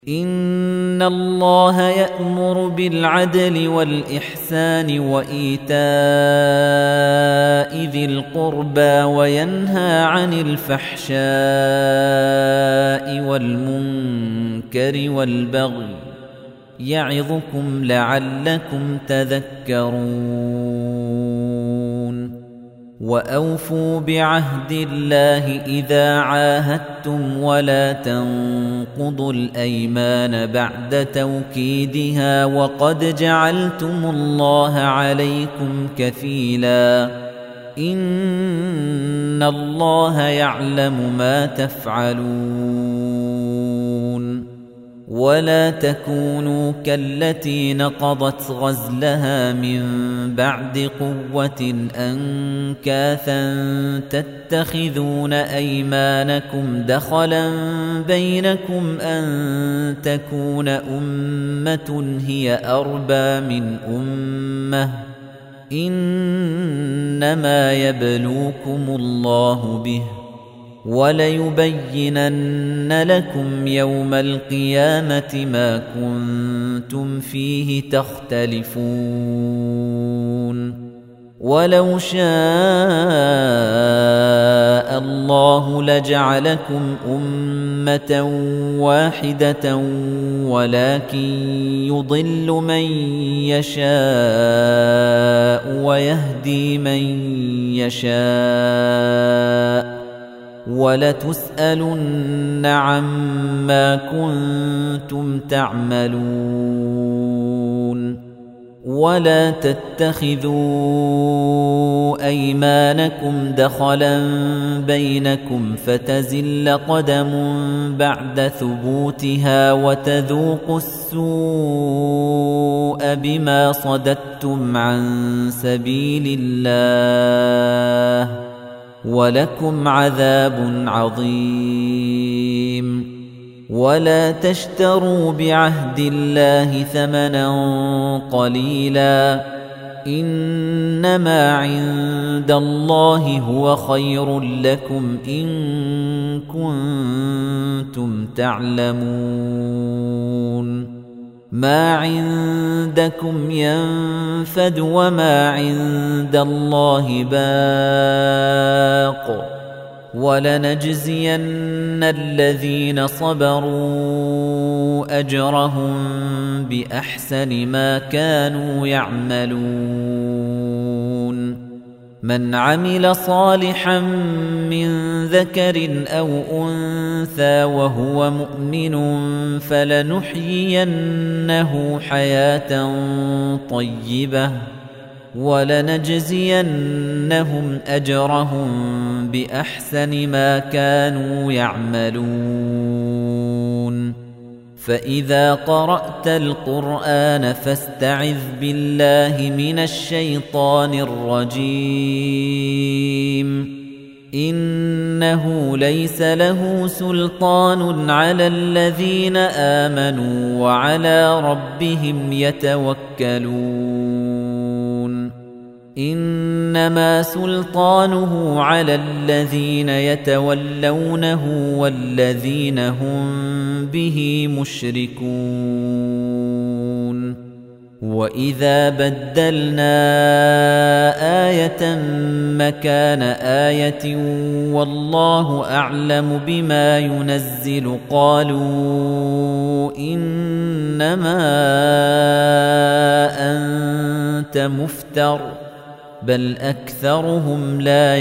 إن الله يأمر بالعدل والإحسان وإيتاء ذي القربى وينهى عن الفحشاء والمنكر والبغي يعظكم لعلكم تذكرون وأوفوا بعهد الله إذا عاهدتم ولا تنقضوا الأيمان بعد توكيدها وقد جعلتم الله عليكم كفيلا إن الله يعلم ما تفعلون ولا تكونوا كالتي نقضت غزلها من بعد قوة أنكاثا تتخذون أيمانكم دخلا بينكم أن تكون أمة هي أربى من أمة إنما يبلوكم الله به وليبينن لكم يوم القيامة ما كنتم فيه تختلفون ولو شاء الله لجعلكم أمة واحدة ولكن يضل من يشاء ويهدي من يشاء وَلَتُسْأَلُنَّ عَمَّا كُنتُمْ تَعْمَلُونَ وَلَا تَتَّخِذُوا أَيْمَانَكُمْ دَخَلًا بَيْنَكُمْ فَتَزِلَّ قَدَمٌ بَعْدَ ثُبُوتِهَا وَتَذُوقُوا السُّوءَ بِمَا صَدَدتُّمْ عَن سَبِيلِ اللَّهِ وَلَكُمْ عَذَابٌ عَظِيمٌ وَلَا تَشْتَرُوا بِعَهْدِ اللَّهِ ثَمَنًا قَلِيلًا إِنَّمَا عِندَ اللَّهِ هُوَ خَيْرٌ لَّكُمْ إِن كُنتُمْ تَعْلَمُونَ مَا عِندَكُمْ يَنفَدُ وَمَا عِندَ اللَّهِ بَاقٍ وَلَنَجْزِيَنَّ الَّذِينَ صَبَرُوا أَجْرَهُم بِأَحْسَنِ مَا كَانُوا يَعْمَلُونَ مَنْ عَمِلَ صَالِحًا مِّن ذَكَرٍ أَوْ أُنثَىٰ وَهُوَ مُؤْمِنٌ فَلَنُحْيِيَنَّهُ حَيَاةً طَيِّبَةً وَلَنَجْزِيَنَّهُمْ أَجْرَهُم بِأَحْسَنِ مَا كَانُوا يَعْمَلُونَ فَإِذَا قَرَأْتَ الْقُرْآنَ فَاسْتَعِذْ بِاللَّهِ مِنَ الشَّيْطَانِ الرَّجِيمِ إِنَّهُ لَيْسَ لَهُ سُلْطَانٌ عَلَى الَّذِينَ آمَنُوا وَعَلَى رَبِّهِمْ يَتَوَكَّلُونَ إِنَّمَا سُلْطَانُهُ عَلَى الَّذِينَ يَتَوَلَّوْنَهُ وَالَّذِينَ هُمْ بِهِ مُشْرِكُونَ وَإِذَا بَدَّلْنَا آيَةً مَكَانَ آيَةٍ وَاللَّهُ أَعْلَمُ بِمَا يُنَزِّلُ قَالُوا إِنَّمَا أَنتَ مُفْتَرٍ بَلْ أَكْثَرُهُمْ لَا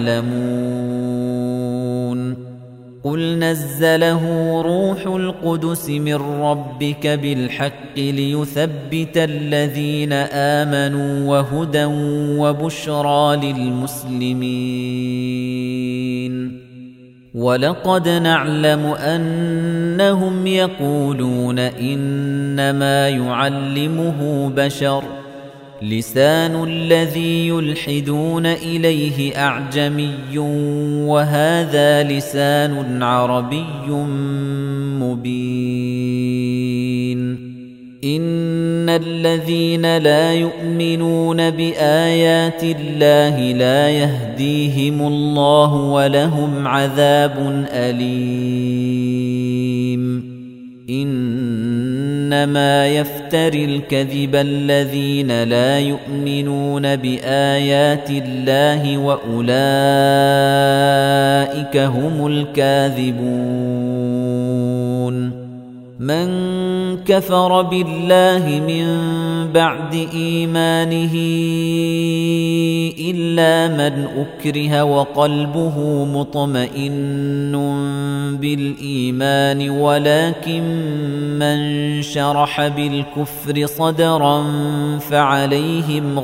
يَعْلَمُونَ قُلْ نَزَّلَهُ رُوحُ الْقُدُسِ مِنْ رَبِّكَ بِالْحَقِّ لِيُثَبِّتَ الَّذِينَ آمَنُوا وَهُدًى وَبُشْرَى لِلْمُسْلِمِينَ وَلَقَدْ نَعْلَمُ أَنَّهُمْ يَقُولُونَ إِنَّمَا يُعَلِّمُهُ بَشَرٌ لسان الذي يلحدون إليه أعجمي وهذا لسان عربي مبين إن الذين لا يؤمنون بآيات الله لا يهديهم الله ولهم عذاب أليم إنما يفتري الكذب الذين لا يؤمنون بآيات الله وأولئك هم الكاذبون من كفر بالله من بعد إيمانه إلا من أكره وقلبه مطمئن بالإيمان ولكن من شرح بالكفر صدرا فعليهم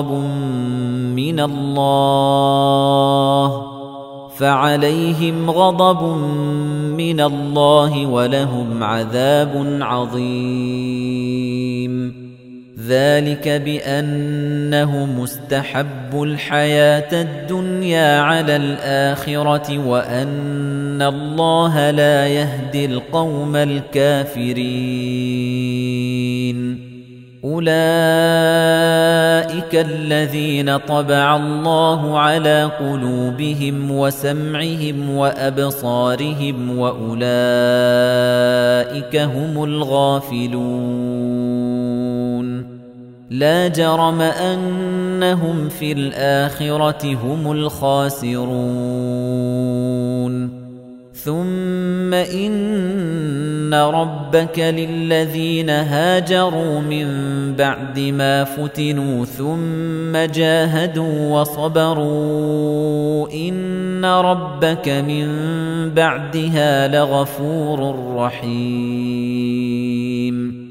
غضب من الله ولهم عذاب عظيم ذلك بأنهم مستحبوا الحياة الدنيا على الآخرة وأن الله لا يهدي القوم الكافرين أولئك الذين طبع الله على قلوبهم وسمعهم وأبصارهم وأولئك هم الغافلون لا جرم أنهم في الآخرة هم الخاسرون ثم إن ربك للذين هاجروا من بعد ما فتنوا ثم جاهدوا وصبروا إن ربك من بعدها لغفور رحيم